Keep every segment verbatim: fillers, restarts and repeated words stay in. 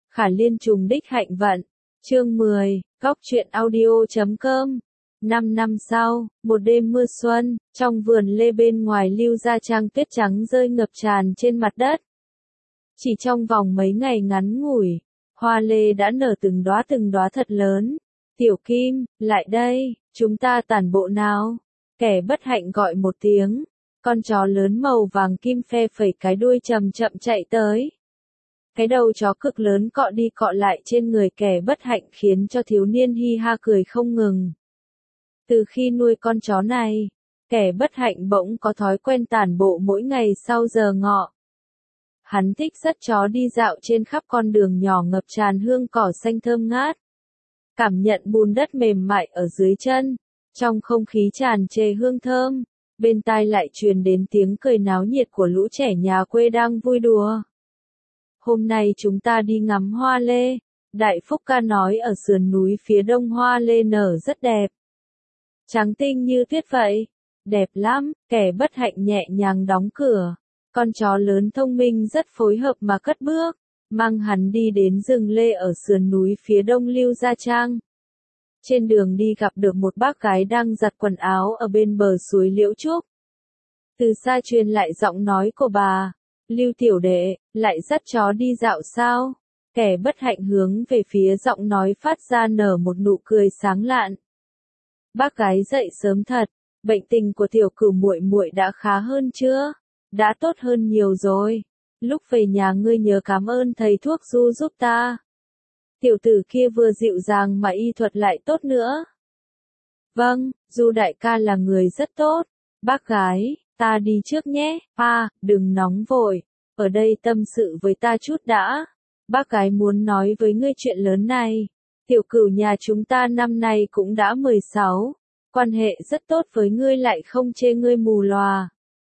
Khả Liên trùng đích hạnh vận. Chương mười, Góc truyện audio chấm com. Năm năm sau, một đêm mưa xuân, trong vườn lê bên ngoài Lưu Gia Trang tuyết trắng rơi ngập tràn trên mặt đất. Chỉ trong vòng mấy ngày ngắn ngủi, hoa lê đã nở từng đóa từng đóa thật lớn. Tiểu Kim, lại đây, chúng ta tản bộ nào. Kẻ bất hạnh gọi một tiếng, con chó lớn màu vàng kim phe phẩy cái đuôi chậm chậm chạy tới. Cái đầu chó cực lớn cọ đi cọ lại trên người kẻ bất hạnh khiến cho thiếu niên hi ha cười không ngừng. Từ khi nuôi con chó này, kẻ bất hạnh bỗng có thói quen tản bộ mỗi ngày sau giờ ngọ. Hắn thích dắt chó đi dạo trên khắp con đường nhỏ ngập tràn hương cỏ xanh thơm ngát. Cảm nhận bùn đất mềm mại ở dưới chân, trong không khí tràn trề hương thơm, bên tai lại truyền đến tiếng cười náo nhiệt của lũ trẻ nhà quê đang vui đùa. Hôm nay chúng ta đi ngắm hoa lê, Đại Phúc ca nói ở sườn núi phía đông hoa lê nở rất đẹp. Trắng tinh như tuyết vậy, đẹp lắm, kẻ bất hạnh nhẹ nhàng đóng cửa. Con chó lớn thông minh rất phối hợp mà cất bước, mang hắn đi đến rừng lê ở sườn núi phía đông Lưu Gia Trang. Trên đường đi gặp được một bác gái đang giặt quần áo ở bên bờ suối Liễu Trúc. Từ xa truyền lại giọng nói của bà, Lưu tiểu đệ, lại dắt chó đi dạo sao? Kẻ bất hạnh hướng về phía giọng nói phát ra nở một nụ cười sáng lạn. Bác gái dậy sớm thật, bệnh tình của tiểu cửu muội muội đã khá hơn chưa? Đã tốt hơn nhiều rồi. Lúc về nhà ngươi nhớ cảm ơn thầy thuốc Du giúp ta. Tiểu tử kia vừa dịu dàng mà y thuật lại tốt nữa. Vâng, Du đại ca là người rất tốt. Bác gái, ta đi trước nhé. À, đừng nóng vội. Ở đây tâm sự với ta chút đã. Bác gái muốn nói với ngươi chuyện lớn này. Tiểu cửu nhà chúng ta năm nay cũng đã mười sáu. Quan hệ rất tốt với ngươi lại không chê ngươi mù lòa.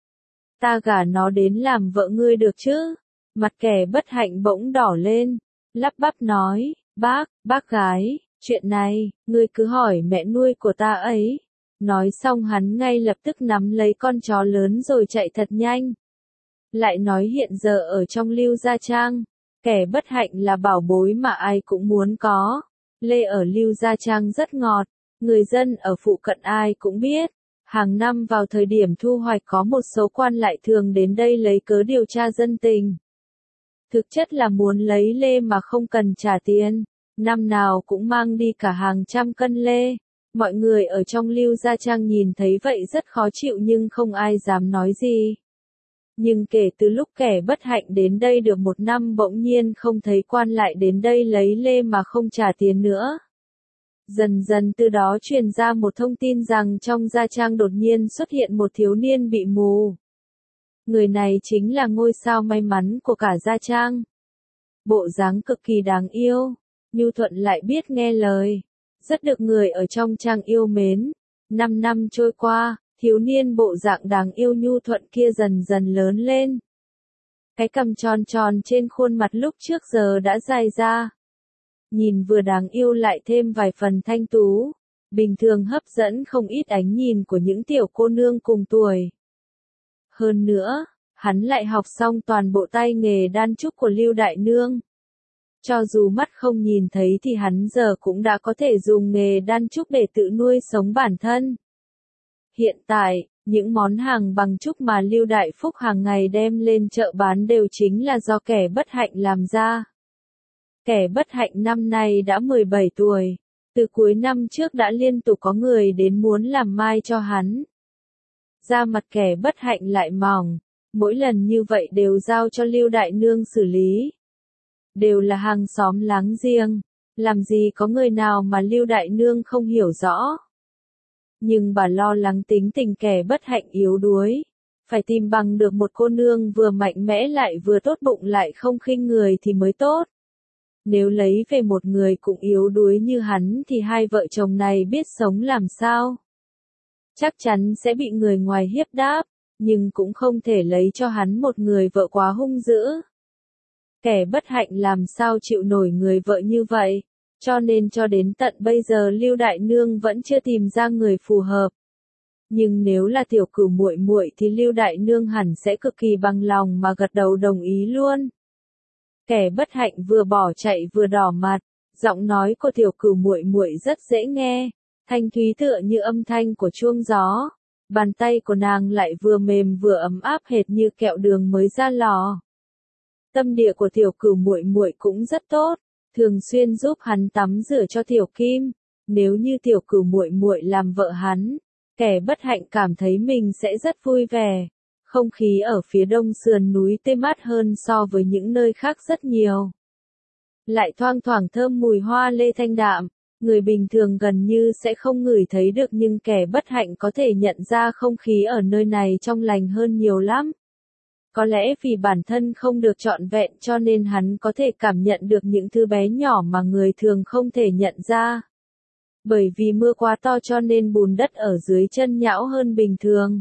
Ta gả nó đến làm vợ ngươi được chứ? Mặt kẻ bất hạnh bỗng đỏ lên, lắp bắp nói, bác, bác gái, chuyện này, ngươi cứ hỏi mẹ nuôi của ta ấy. Nói xong hắn ngay lập tức nắm lấy con chó lớn rồi chạy thật nhanh. Lại nói hiện giờ ở trong Lưu Gia Trang, kẻ bất hạnh là bảo bối mà ai cũng muốn có. Lê ở Lưu Gia Trang rất ngọt, người dân ở phụ cận ai cũng biết. Hàng năm vào thời điểm thu hoạch có một số quan lại thường đến đây lấy cớ điều tra dân tình. Thực chất là muốn lấy lê mà không cần trả tiền, năm nào cũng mang đi cả hàng trăm cân lê. Mọi người ở trong Lưu Gia Trang nhìn thấy vậy rất khó chịu nhưng không ai dám nói gì. Nhưng kể từ lúc kẻ bất hạnh đến đây được một năm bỗng nhiên không thấy quan lại đến đây lấy lê mà không trả tiền nữa. Dần dần từ đó truyền ra một thông tin rằng trong Gia Trang đột nhiên xuất hiện một thiếu niên bị mù. Người này chính là ngôi sao may mắn của cả Gia Trang. Bộ dáng cực kỳ đáng yêu, nhu thuận lại biết nghe lời, rất được người ở trong trang yêu mến. Năm năm trôi qua, thiếu niên bộ dạng đáng yêu nhu thuận kia dần dần lớn lên. Cái cằm tròn tròn trên khuôn mặt lúc trước giờ đã dài ra. Nhìn vừa đáng yêu lại thêm vài phần thanh tú, bình thường hấp dẫn không ít ánh nhìn của những tiểu cô nương cùng tuổi. Hơn nữa, hắn lại học xong toàn bộ tay nghề đan trúc của Lưu Đại Nương. Cho dù mắt không nhìn thấy thì hắn giờ cũng đã có thể dùng nghề đan trúc để tự nuôi sống bản thân. Hiện tại, những món hàng bằng trúc mà Lưu Đại Phúc hàng ngày đem lên chợ bán đều chính là do kẻ bất hạnh làm ra. Kẻ bất hạnh năm nay đã mười bảy tuổi, từ cuối năm trước đã liên tục có người đến muốn làm mai cho hắn. Da mặt kẻ bất hạnh lại mỏng, mỗi lần như vậy đều giao cho Lưu Đại Nương xử lý. Đều là hàng xóm láng giềng, làm gì có người nào mà Lưu Đại Nương không hiểu rõ. Nhưng bà lo lắng tính tình kẻ bất hạnh yếu đuối, phải tìm bằng được một cô nương vừa mạnh mẽ lại vừa tốt bụng lại không khinh người thì mới tốt. Nếu lấy về một người cũng yếu đuối như hắn thì hai vợ chồng này biết sống làm sao. Chắc chắn sẽ bị người ngoài hiếp đáp, nhưng cũng không thể lấy cho hắn một người vợ quá hung dữ. Kẻ bất hạnh làm sao chịu nổi người vợ như vậy, cho nên cho đến tận bây giờ Lưu Đại Nương vẫn chưa tìm ra người phù hợp. Nhưng nếu là tiểu cửu muội muội thì Lưu Đại Nương hẳn sẽ cực kỳ bằng lòng mà gật đầu đồng ý luôn. Kẻ bất hạnh vừa bỏ chạy vừa đỏ mặt, giọng nói của tiểu cửu muội muội rất dễ nghe, thanh thúy tựa như âm thanh của chuông gió. Bàn tay của nàng lại vừa mềm vừa ấm áp hệt như kẹo đường mới ra lò. Tâm địa của tiểu cửu muội muội cũng rất tốt, thường xuyên giúp hắn tắm rửa cho tiểu kim. Nếu như tiểu cửu muội muội làm vợ hắn, kẻ bất hạnh cảm thấy mình sẽ rất vui vẻ. Không khí ở phía đông sườn núi tê mát hơn so với những nơi khác rất nhiều. Lại thoang thoảng thơm mùi hoa lê thanh đạm, người bình thường gần như sẽ không ngửi thấy được nhưng kẻ bất hạnh có thể nhận ra không khí ở nơi này trong lành hơn nhiều lắm. Có lẽ vì bản thân không được trọn vẹn cho nên hắn có thể cảm nhận được những thứ bé nhỏ mà người thường không thể nhận ra. Bởi vì mưa quá to cho nên bùn đất ở dưới chân nhão hơn bình thường.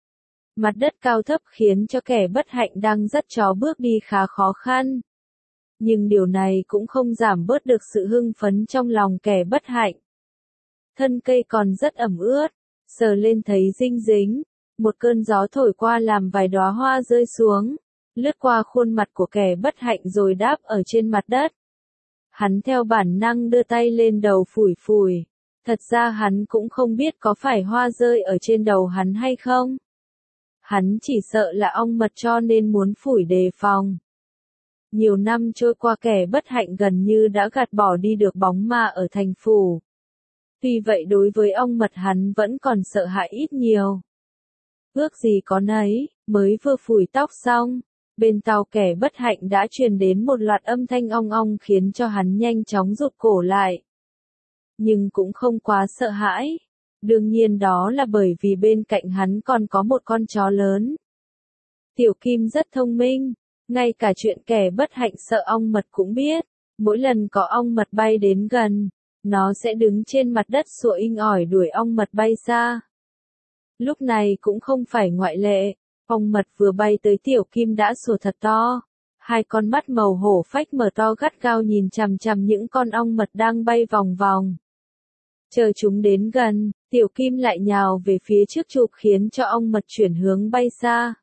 Mặt đất cao thấp khiến cho kẻ bất hạnh đang dắt chó bước đi khá khó khăn. Nhưng điều này cũng không giảm bớt được sự hưng phấn trong lòng kẻ bất hạnh. Thân cây còn rất ẩm ướt, sờ lên thấy dinh dính, một cơn gió thổi qua làm vài đóa hoa rơi xuống, lướt qua khuôn mặt của kẻ bất hạnh rồi đáp ở trên mặt đất. Hắn theo bản năng đưa tay lên đầu phủi phủi, thật ra hắn cũng không biết có phải hoa rơi ở trên đầu hắn hay không. Hắn chỉ sợ là ong mật cho nên muốn phủi đề phòng. Nhiều năm trôi qua kẻ bất hạnh gần như đã gạt bỏ đi được bóng ma ở thành phủ. Tuy vậy đối với ong mật hắn vẫn còn sợ hãi ít nhiều. Ước gì có nấy, mới vừa phủi tóc xong, bên tai kẻ bất hạnh đã truyền đến một loạt âm thanh ong ong khiến cho hắn nhanh chóng rụt cổ lại. Nhưng cũng không quá sợ hãi. Đương nhiên đó là bởi vì bên cạnh hắn còn có một con chó lớn. Tiểu Kim rất thông minh, ngay cả chuyện kẻ bất hạnh sợ ong mật cũng biết. Mỗi lần có ong mật bay đến gần, nó sẽ đứng trên mặt đất sủa inh ỏi đuổi ong mật bay xa. Lúc này cũng không phải ngoại lệ, ong mật vừa bay tới Tiểu Kim đã sủa thật to. Hai con mắt màu hổ phách mở to gắt gao nhìn chằm chằm những con ong mật đang bay vòng vòng. Chờ chúng đến gần, Tiểu Kim lại nhào về phía trước chụp khiến cho ong mật chuyển hướng bay xa.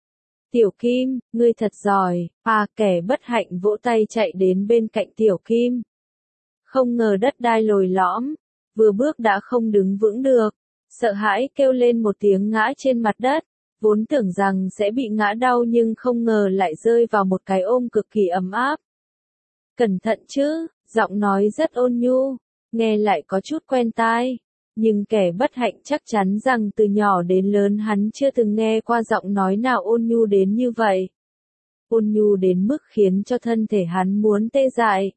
Tiểu Kim, ngươi thật giỏi, à kẻ bất hạnh vỗ tay chạy đến bên cạnh Tiểu Kim. Không ngờ đất đai lồi lõm, vừa bước đã không đứng vững được, sợ hãi kêu lên một tiếng ngã trên mặt đất, vốn tưởng rằng sẽ bị ngã đau nhưng không ngờ lại rơi vào một cái ôm cực kỳ ấm áp. Cẩn thận chứ, giọng nói rất ôn nhu, nghe lại có chút quen tai. Nhưng kẻ bất hạnh chắc chắn rằng từ nhỏ đến lớn hắn chưa từng nghe qua giọng nói nào ôn nhu đến như vậy. Ôn nhu đến mức khiến cho thân thể hắn muốn tê dại.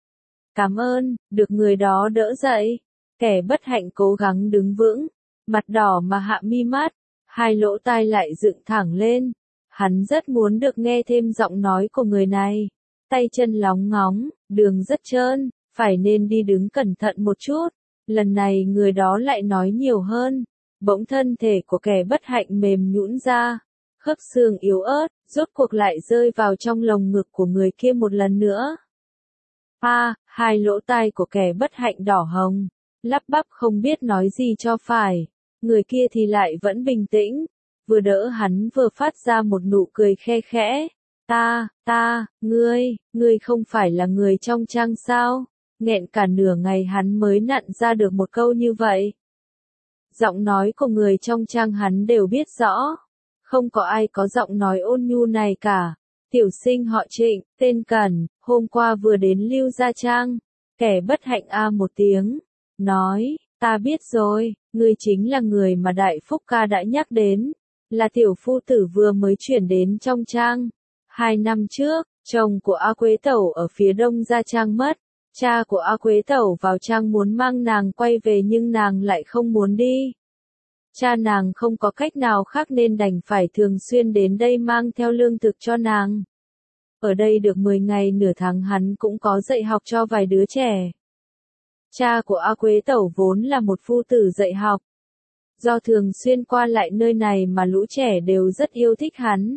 Cảm ơn, được người đó đỡ dậy. Kẻ bất hạnh cố gắng đứng vững, mặt đỏ mà hạ mi mắt, hai lỗ tai lại dựng thẳng lên. Hắn rất muốn được nghe thêm giọng nói của người này. Tay chân lóng ngóng, đường rất trơn, phải nên đi đứng cẩn thận một chút. Lần này người đó lại nói nhiều hơn. Bỗng thân thể của kẻ bất hạnh mềm nhũn ra. Khớp xương yếu ớt, rốt cuộc lại rơi vào trong lồng ngực của người kia một lần nữa. A, à, hai lỗ tai của kẻ bất hạnh đỏ hồng. Lắp bắp không biết nói gì cho phải. Người kia thì lại vẫn bình tĩnh. Vừa đỡ hắn vừa phát ra một nụ cười khe khẽ. Ta, ta, ngươi, ngươi không phải là người trong trang sao? Nghẹn cả nửa ngày hắn mới nặn ra được một câu như vậy. Giọng nói của người trong trang hắn đều biết rõ. Không có ai có giọng nói ôn nhu này cả. Tiểu sinh họ Trịnh, tên Cẩn, hôm qua vừa đến Lưu Gia Trang. Kẻ bất hạnh a một tiếng. Nói, ta biết rồi, ngươi chính là người mà Đại Phúc ca đã nhắc đến. Là tiểu phu tử vừa mới chuyển đến trong trang. Hai năm trước, chồng của A Quế Tẩu ở phía đông Gia Trang mất. Cha của A Quế Tẩu vào trang muốn mang nàng quay về nhưng nàng lại không muốn đi. Cha nàng không có cách nào khác nên đành phải thường xuyên đến đây mang theo lương thực cho nàng. Ở đây được mười ngày nửa tháng hắn cũng có dạy học cho vài đứa trẻ. Cha của A Quế Tẩu vốn là một phu tử dạy học. Do thường xuyên qua lại nơi này mà lũ trẻ đều rất yêu thích hắn.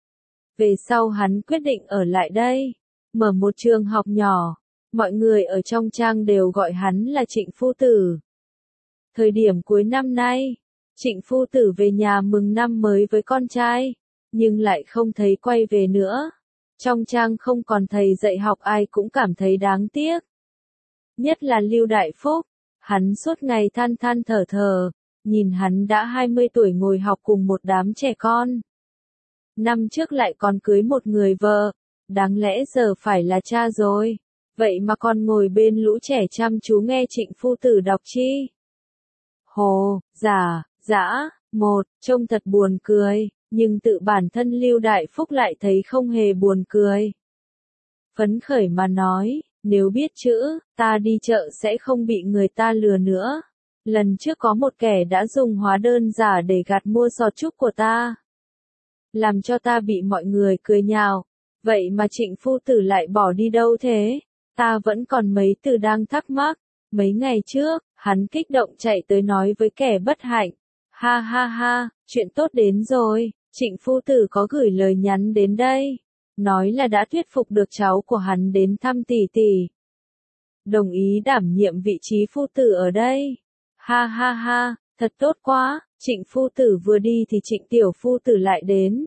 Về sau hắn quyết định ở lại đây, mở một trường học nhỏ. Mọi người ở trong trang đều gọi hắn là Trịnh Phu Tử. Thời điểm cuối năm nay, Trịnh Phu Tử về nhà mừng năm mới với con trai, nhưng lại không thấy quay về nữa. Trong trang không còn thầy dạy học ai cũng cảm thấy đáng tiếc. Nhất là Lưu Đại Phúc, hắn suốt ngày than than thở thở, nhìn hắn đã hai mươi tuổi ngồi học cùng một đám trẻ con. Năm trước lại còn cưới một người vợ, đáng lẽ giờ phải là cha rồi, vậy mà còn ngồi bên lũ trẻ chăm chú nghe Trịnh phu tử đọc chi. Hồ, giả, dã, một, trông thật buồn cười, nhưng tự bản thân Lưu Đại Phúc lại thấy không hề buồn cười. Phấn khởi mà nói, nếu biết chữ, ta đi chợ sẽ không bị người ta lừa nữa. Lần trước có một kẻ đã dùng hóa đơn giả để gạt mua giò trúc của ta, làm cho ta bị mọi người cười nhạo. Vậy mà Trịnh phu tử lại bỏ đi đâu thế? Ta vẫn còn mấy từ đang thắc mắc. Mấy ngày trước, hắn kích động chạy tới nói với kẻ bất hạnh. Ha ha ha, chuyện tốt đến rồi, Trịnh phu tử có gửi lời nhắn đến đây. Nói là đã thuyết phục được cháu của hắn đến thăm tỷ tỷ. Đồng ý đảm nhiệm vị trí phu tử ở đây. Ha ha ha, thật tốt quá, Trịnh phu tử vừa đi thì Trịnh tiểu phu tử lại đến.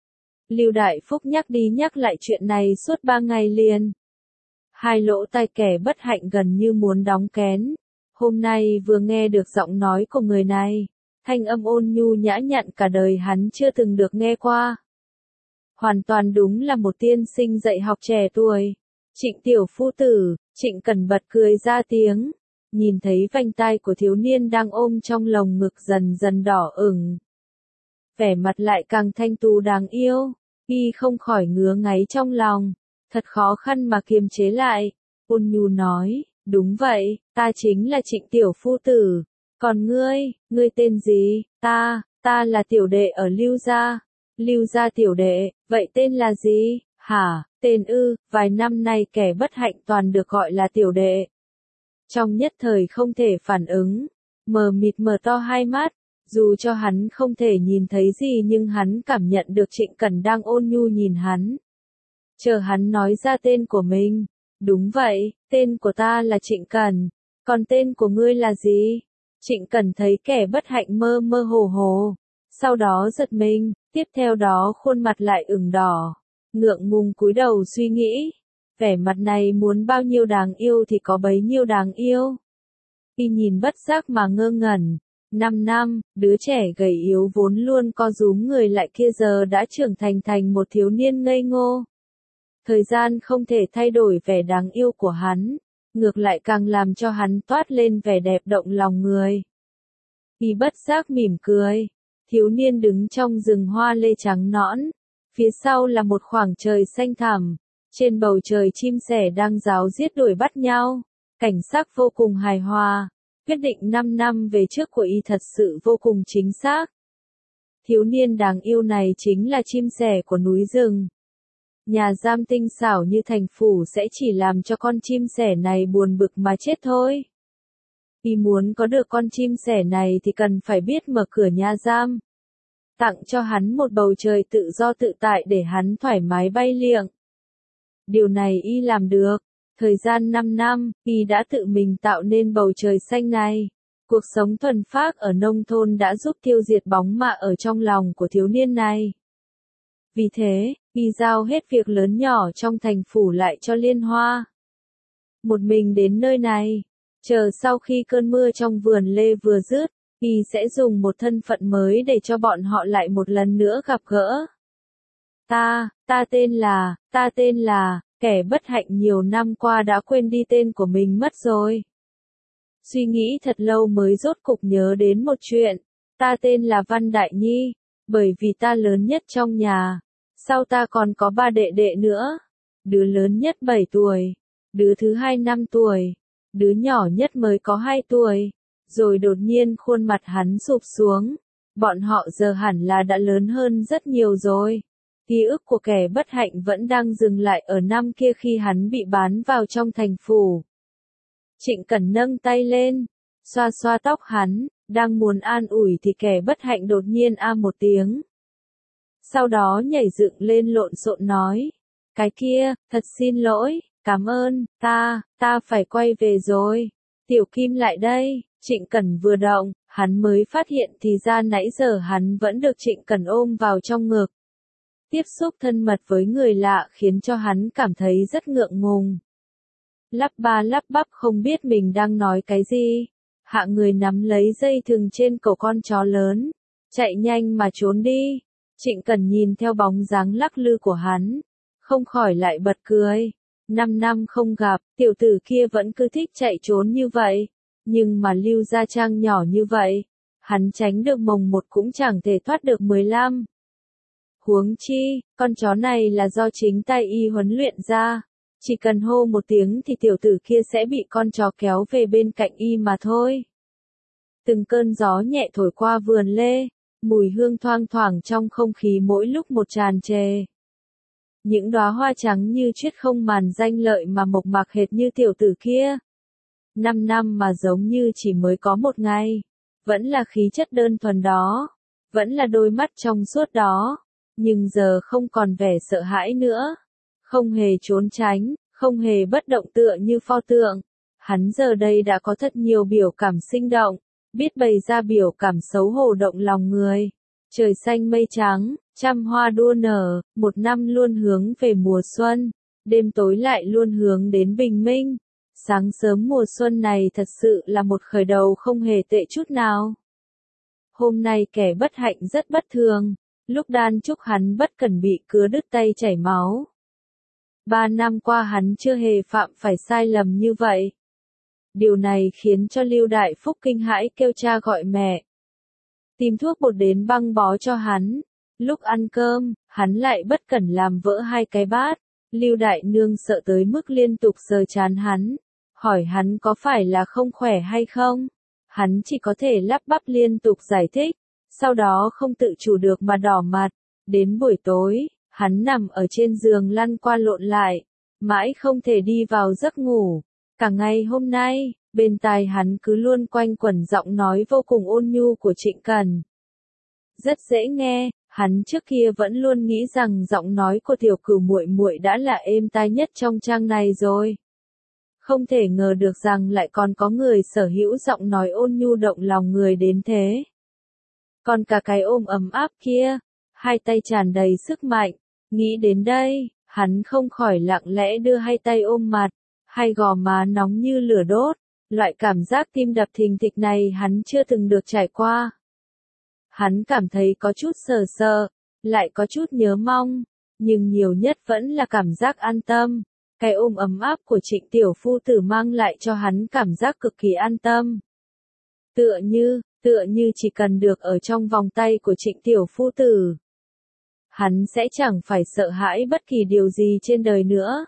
Lưu Đại Phúc nhắc đi nhắc lại chuyện này suốt ba ngày liền. Hai lỗ tai kẻ bất hạnh gần như muốn đóng kén. Hôm nay vừa nghe được giọng nói của người này, thanh âm ôn nhu nhã nhặn cả đời hắn chưa từng được nghe qua. Hoàn toàn đúng là một tiên sinh dạy học trẻ tuổi. Trịnh tiểu phu tử, Trịnh Cẩn bật cười ra tiếng, nhìn thấy vành tai của thiếu niên đang ôm trong lồng ngực dần dần đỏ ửng. Vẻ mặt lại càng thanh tú đáng yêu, y không khỏi ngứa ngáy trong lòng, thật khó khăn mà kiềm chế lại, ôn nhu nói, đúng vậy, ta chính là Trịnh tiểu phu tử, còn ngươi, ngươi tên gì? Ta, ta là tiểu đệ ở Lưu gia. Lưu gia tiểu đệ, vậy tên là gì? Hả, tên ư, vài năm nay kẻ bất hạnh toàn được gọi là tiểu đệ. Trong nhất thời không thể phản ứng, mờ mịt mở to hai mắt, dù cho hắn không thể nhìn thấy gì nhưng hắn cảm nhận được Trịnh Cẩn đang ôn nhu nhìn hắn. Chờ hắn nói ra tên của mình, đúng vậy, tên của ta là Trịnh Cẩn, còn tên của ngươi là gì? Trịnh Cẩn thấy kẻ bất hạnh mơ mơ hồ hồ, sau đó giật mình, tiếp theo đó khuôn mặt lại ửng đỏ, ngượng ngùng cúi đầu suy nghĩ, vẻ mặt này muốn bao nhiêu đáng yêu thì có bấy nhiêu đáng yêu. Y nhìn bất giác mà ngơ ngẩn, năm năm, đứa trẻ gầy yếu vốn luôn co rúm người lại kia giờ đã trưởng thành thành một thiếu niên ngây ngô. Thời gian không thể thay đổi vẻ đáng yêu của hắn, ngược lại càng làm cho hắn toát lên vẻ đẹp động lòng người. Y bất giác mỉm cười, thiếu niên đứng trong rừng hoa lê trắng nõn, phía sau là một khoảng trời xanh thẳm, trên bầu trời chim sẻ đang ráo riết đuổi bắt nhau, cảnh sắc vô cùng hài hòa, quyết định năm năm về trước của y thật sự vô cùng chính xác. Thiếu niên đáng yêu này chính là chim sẻ của núi rừng. Nhà giam tinh xảo như thành phủ sẽ chỉ làm cho con chim sẻ này buồn bực mà chết thôi. Y muốn có được con chim sẻ này thì cần phải biết mở cửa nhà giam, tặng cho hắn một bầu trời tự do tự tại để hắn thoải mái bay liệng. Điều này y làm được. Thời gian năm năm, y đã tự mình tạo nên bầu trời xanh này. Cuộc sống thuần phác ở nông thôn đã giúp tiêu diệt bóng mạ ở trong lòng của thiếu niên này. Vì thế, y giao hết việc lớn nhỏ trong thành phủ lại cho Liên Hoa. Một mình đến nơi này, chờ sau khi cơn mưa trong vườn lê vừa dứt, y sẽ dùng một thân phận mới để cho bọn họ lại một lần nữa gặp gỡ. Ta, ta tên là, ta tên là, kẻ bất hạnh nhiều năm qua đã quên đi tên của mình mất rồi. Suy nghĩ thật lâu mới rốt cục nhớ đến một chuyện, ta tên là Văn Đại Nhi, bởi vì ta lớn nhất trong nhà, sau ta còn có ba đệ đệ nữa, đứa lớn nhất bảy tuổi, đứa thứ hai năm tuổi, đứa nhỏ nhất mới có hai tuổi. Rồi đột nhiên khuôn mặt hắn sụp xuống, bọn họ giờ hẳn là đã lớn hơn rất nhiều rồi. Ký ức của kẻ bất hạnh vẫn đang dừng lại ở năm kia khi hắn bị bán vào trong thành phủ. Trịnh Cẩn nâng tay lên, xoa xoa tóc hắn, đang muốn an ủi thì kẻ bất hạnh đột nhiên a một tiếng. Sau đó nhảy dựng lên lộn xộn nói, cái kia, thật xin lỗi, cảm ơn, ta, ta phải quay về rồi. Tiểu Kim lại đây. Trịnh Cẩn vừa động, hắn mới phát hiện thì ra nãy giờ hắn vẫn được Trịnh Cẩn ôm vào trong ngực. Tiếp xúc thân mật với người lạ khiến cho hắn cảm thấy rất ngượng ngùng. Lắp ba lắp bắp không biết mình đang nói cái gì. Hạ người nắm lấy dây thừng trên cổ con chó lớn, chạy nhanh mà trốn đi. Trịnh Cần nhìn theo bóng dáng lắc lư của hắn, không khỏi lại bật cười. Năm năm không gặp, tiểu tử kia vẫn cứ thích chạy trốn như vậy. Nhưng mà Lưu Gia Trang nhỏ như vậy, hắn tránh được mồng một cũng chẳng thể thoát được mười lăm. Huống chi, con chó này là do chính tay y huấn luyện ra. Chỉ cần hô một tiếng thì tiểu tử kia sẽ bị con chó kéo về bên cạnh y mà thôi. Từng cơn gió nhẹ thổi qua vườn lê, mùi hương thoang thoảng trong không khí mỗi lúc một tràn trề. Những đóa hoa trắng như triết không màn danh lợi mà mộc mạc hệt như tiểu tử kia. Năm năm mà giống như chỉ mới có một ngày. Vẫn là khí chất đơn thuần đó. Vẫn là đôi mắt trong suốt đó. Nhưng giờ không còn vẻ sợ hãi nữa. Không hề trốn tránh, không hề bất động tựa như pho tượng. Hắn giờ đây đã có thật nhiều biểu cảm sinh động. Biết bày ra biểu cảm xấu hổ động lòng người. Trời xanh mây trắng, trăm hoa đua nở, một năm luôn hướng về mùa xuân, đêm tối lại luôn hướng đến bình minh. Sáng sớm mùa xuân này thật sự là một khởi đầu không hề tệ chút nào. Hôm nay kẻ bất hạnh rất bất thường, lúc đan chúc hắn bất cẩn bị cứa đứt tay chảy máu. Ba năm qua hắn chưa hề phạm phải sai lầm như vậy. Điều này khiến cho Lưu Đại Phúc kinh hãi kêu cha gọi mẹ. Tìm thuốc bột đến băng bó cho hắn. Lúc ăn cơm, hắn lại bất cẩn làm vỡ hai cái bát. Lưu Đại Nương sợ tới mức liên tục sờ trán hắn. Hỏi hắn có phải là không khỏe hay không? Hắn chỉ có thể lắp bắp liên tục giải thích. Sau đó không tự chủ được mà đỏ mặt. Đến buổi tối, hắn nằm ở trên giường lăn qua lộn lại. Mãi không thể đi vào giấc ngủ. Cả ngày hôm nay, bên tai hắn cứ luôn quanh quẩn giọng nói vô cùng ôn nhu của Trịnh Cần. Rất dễ nghe, hắn trước kia vẫn luôn nghĩ rằng giọng nói của tiểu cửu muội muội đã là êm tai nhất trong trang này rồi. Không thể ngờ được rằng lại còn có người sở hữu giọng nói ôn nhu động lòng người đến thế. Còn cả cái ôm ấm áp kia, hai tay tràn đầy sức mạnh, nghĩ đến đây, hắn không khỏi lặng lẽ đưa hai tay ôm mặt. Hai gò má nóng như lửa đốt, loại cảm giác tim đập thình thịch này hắn chưa từng được trải qua. Hắn cảm thấy có chút sờ sờ, lại có chút nhớ mong, nhưng nhiều nhất vẫn là cảm giác an tâm. Cái ôm ấm áp của Trịnh tiểu phu tử mang lại cho hắn cảm giác cực kỳ an tâm. Tựa như, tựa như chỉ cần được ở trong vòng tay của Trịnh tiểu phu tử, hắn sẽ chẳng phải sợ hãi bất kỳ điều gì trên đời nữa.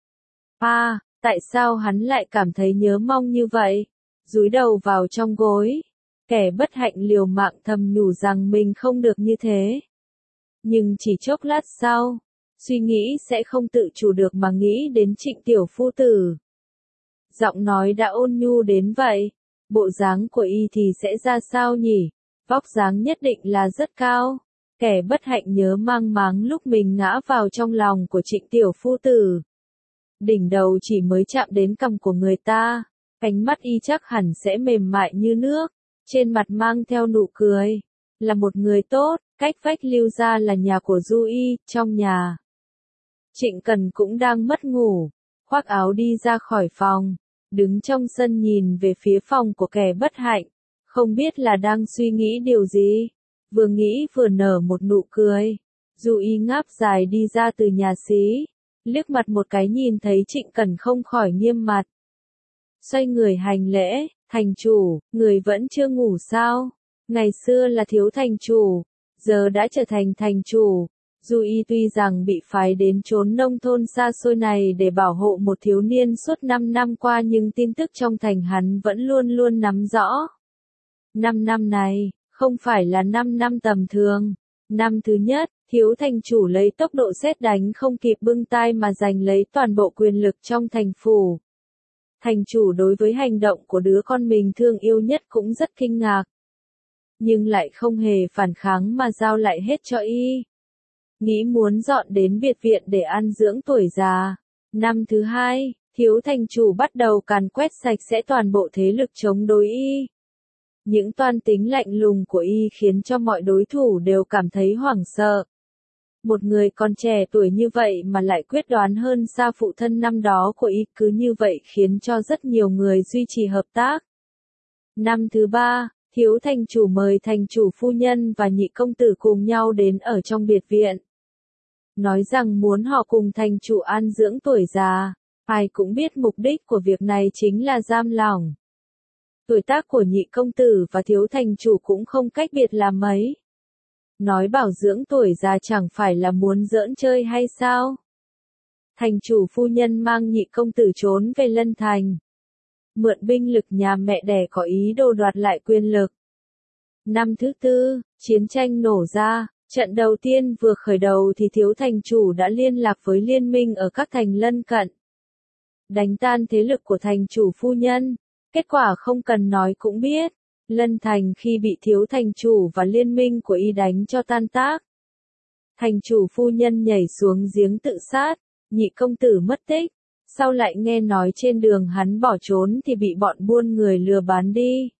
À, tại sao hắn lại cảm thấy nhớ mong như vậy? Dúi đầu vào trong gối. Kẻ bất hạnh liều mạng thầm nhủ rằng mình không được như thế. Nhưng chỉ chốc lát sau, suy nghĩ sẽ không tự chủ được mà nghĩ đến Trịnh tiểu phu tử. Giọng nói đã ôn nhu đến vậy, bộ dáng của y thì sẽ ra sao nhỉ? Vóc dáng nhất định là rất cao. Kẻ bất hạnh nhớ mang máng lúc mình ngã vào trong lòng của Trịnh tiểu phu tử. Đỉnh đầu chỉ mới chạm đến cằm của người ta, cánh mắt y chắc hẳn sẽ mềm mại như nước, trên mặt mang theo nụ cười. Là một người tốt, cách vách Lưu gia là nhà của Du Y, trong nhà. Trịnh Cần cũng đang mất ngủ, khoác áo đi ra khỏi phòng, đứng trong sân nhìn về phía phòng của kẻ bất hạnh, không biết là đang suy nghĩ điều gì. Vừa nghĩ vừa nở một nụ cười. Du Y ngáp dài đi ra từ nhà xí. Liếc mặt một cái nhìn thấy Trịnh Cần không khỏi nghiêm mặt. Xoay người hành lễ, thành chủ, người vẫn chưa ngủ sao? Ngày xưa là thiếu thành chủ, giờ đã trở thành thành chủ. Du Y tuy rằng bị phái đến chốn nông thôn xa xôi này để bảo hộ một thiếu niên suốt năm năm qua nhưng tin tức trong thành hắn vẫn luôn luôn nắm rõ. Năm năm này, không phải là năm năm tầm thường. Năm thứ nhất, thiếu thành chủ lấy tốc độ sét đánh không kịp bưng tai mà giành lấy toàn bộ quyền lực trong thành phủ. Thành chủ đối với hành động của đứa con mình thương yêu nhất cũng rất kinh ngạc. Nhưng lại không hề phản kháng mà giao lại hết cho y. Nghĩ muốn dọn đến biệt viện để an dưỡng tuổi già. Năm thứ hai, thiếu thành chủ bắt đầu càn quét sạch sẽ toàn bộ thế lực chống đối y. Những toan tính lạnh lùng của y khiến cho mọi đối thủ đều cảm thấy hoảng sợ. Một người còn trẻ tuổi như vậy mà lại quyết đoán hơn xa phụ thân năm đó của y, cứ như vậy khiến cho rất nhiều người duy trì hợp tác. Năm thứ ba, thiếu thành chủ mời thành chủ phu nhân và nhị công tử cùng nhau đến ở trong biệt viện. Nói rằng muốn họ cùng thành chủ an dưỡng tuổi già. Ai cũng biết mục đích của việc này chính là giam lỏng. Tuổi tác của nhị công tử và thiếu thành chủ cũng không cách biệt là mấy. Nói bảo dưỡng tuổi già chẳng phải là muốn giỡn chơi hay sao? Thành chủ phu nhân mang nhị công tử trốn về Lân Thành. Mượn binh lực nhà mẹ đẻ có ý đồ đoạt lại quyền lực. Năm thứ tư, chiến tranh nổ ra. Trận đầu tiên vừa khởi đầu thì thiếu thành chủ đã liên lạc với liên minh ở các thành lân cận. Đánh tan thế lực của thành chủ phu nhân. Kết quả không cần nói cũng biết. Lân Thành khi bị thiếu thành chủ và liên minh của y đánh cho tan tác. Thành chủ phu nhân nhảy xuống giếng tự sát. Nhị công tử mất tích. Sau lại nghe nói trên đường hắn bỏ trốn thì bị bọn buôn người lừa bán đi.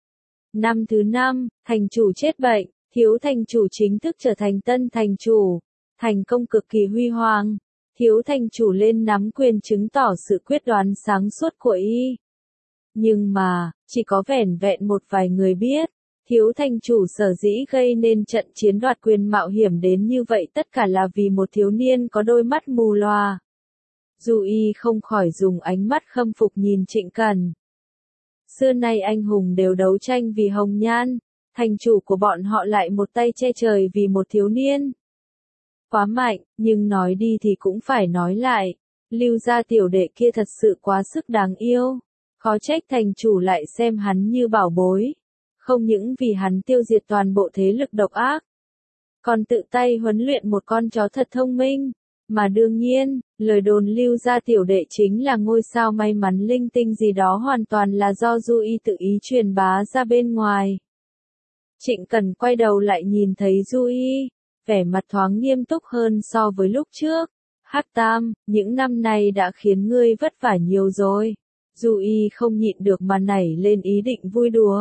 Năm thứ năm, thành chủ chết bệnh. Thiếu thành chủ chính thức trở thành tân thành chủ. Thành công cực kỳ huy hoàng. Thiếu thành chủ lên nắm quyền chứng tỏ sự quyết đoán sáng suốt của y. Nhưng mà, chỉ có vẻn vẹn một vài người biết. Thiếu thành chủ sở dĩ gây nên trận chiến đoạt quyền mạo hiểm đến như vậy tất cả là vì một thiếu niên có đôi mắt mù loà. Dù y không khỏi dùng ánh mắt khâm phục nhìn Trịnh Cần. Xưa nay anh hùng đều đấu tranh vì hồng nhan. Thành chủ của bọn họ lại một tay che trời vì một thiếu niên. Quá mạnh, nhưng nói đi thì cũng phải nói lại. Lưu gia tiểu đệ kia thật sự quá sức đáng yêu. Khó trách thành chủ lại xem hắn như bảo bối. Không những vì hắn tiêu diệt toàn bộ thế lực độc ác. Còn tự tay huấn luyện một con chó thật thông minh. Mà đương nhiên, lời đồn lưu gia tiểu đệ chính là ngôi sao may mắn linh tinh gì đó hoàn toàn là do Du Y tự ý truyền bá ra bên ngoài. Trịnh Cần quay đầu lại nhìn thấy Du Y, vẻ mặt thoáng nghiêm túc hơn so với lúc trước. Hắc Tam, những năm này đã khiến ngươi vất vả nhiều rồi. Du Y không nhịn được mà nảy lên ý định vui đùa.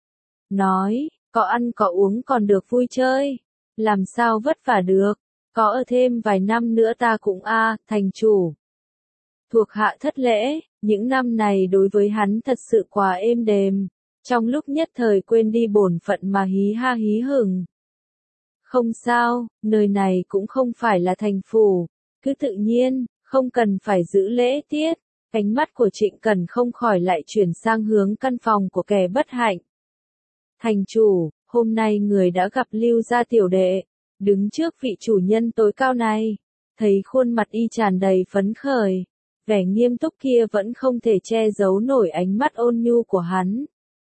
Nói, có ăn có uống còn được vui chơi. Làm sao vất vả được, có ở thêm vài năm nữa ta cũng a à, thành chủ. Thuộc hạ thất lễ, những năm này đối với hắn thật sự quá êm đềm. Trong lúc nhất thời quên đi bổn phận mà hí ha hí hửng. Không sao, nơi này cũng không phải là thành phủ. Cứ tự nhiên, không cần phải giữ lễ tiết. Ánh mắt của Trịnh Cần không khỏi lại chuyển sang hướng căn phòng của kẻ bất hạnh. Thành chủ, hôm nay người đã gặp Lưu gia tiểu đệ. Đứng trước vị chủ nhân tối cao này. Thấy khuôn mặt y tràn đầy phấn khởi. Vẻ nghiêm túc kia vẫn không thể che giấu nổi ánh mắt ôn nhu của hắn.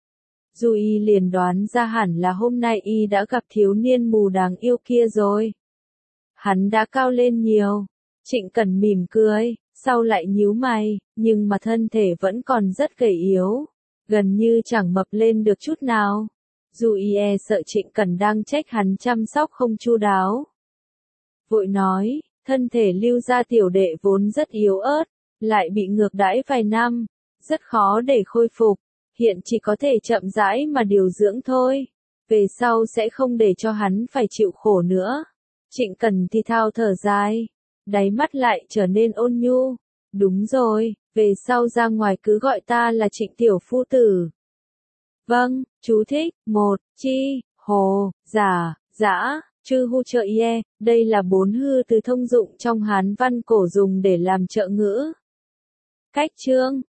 Du Y liền đoán ra hẳn là hôm nay y đã gặp thiếu niên mù đáng yêu kia rồi. Hắn đã cao lên nhiều. Trịnh Cần mỉm cười, sau lại nhíu mày, nhưng mà thân thể vẫn còn rất gầy yếu. Gần như chẳng mập lên được chút nào. Du Y e sợ Trịnh Cần đang trách hắn chăm sóc không chu đáo. Vội nói, thân thể Lưu gia tiểu đệ vốn rất yếu ớt, lại bị ngược đãi vài năm, rất khó để khôi phục. Hiện chỉ có thể chậm rãi mà điều dưỡng thôi. Về sau sẽ không để cho hắn phải chịu khổ nữa. Trịnh Cần thì thao thở dài. Đáy mắt lại trở nên ôn nhu. Đúng rồi, về sau ra ngoài cứ gọi ta là Trịnh tiểu phu tử. Vâng, chú thích. Một, chi, hồ, giả, dã, chư hu trợ ye. Đây là bốn hư từ thông dụng trong Hán văn cổ dùng để làm trợ ngữ. Cách chương.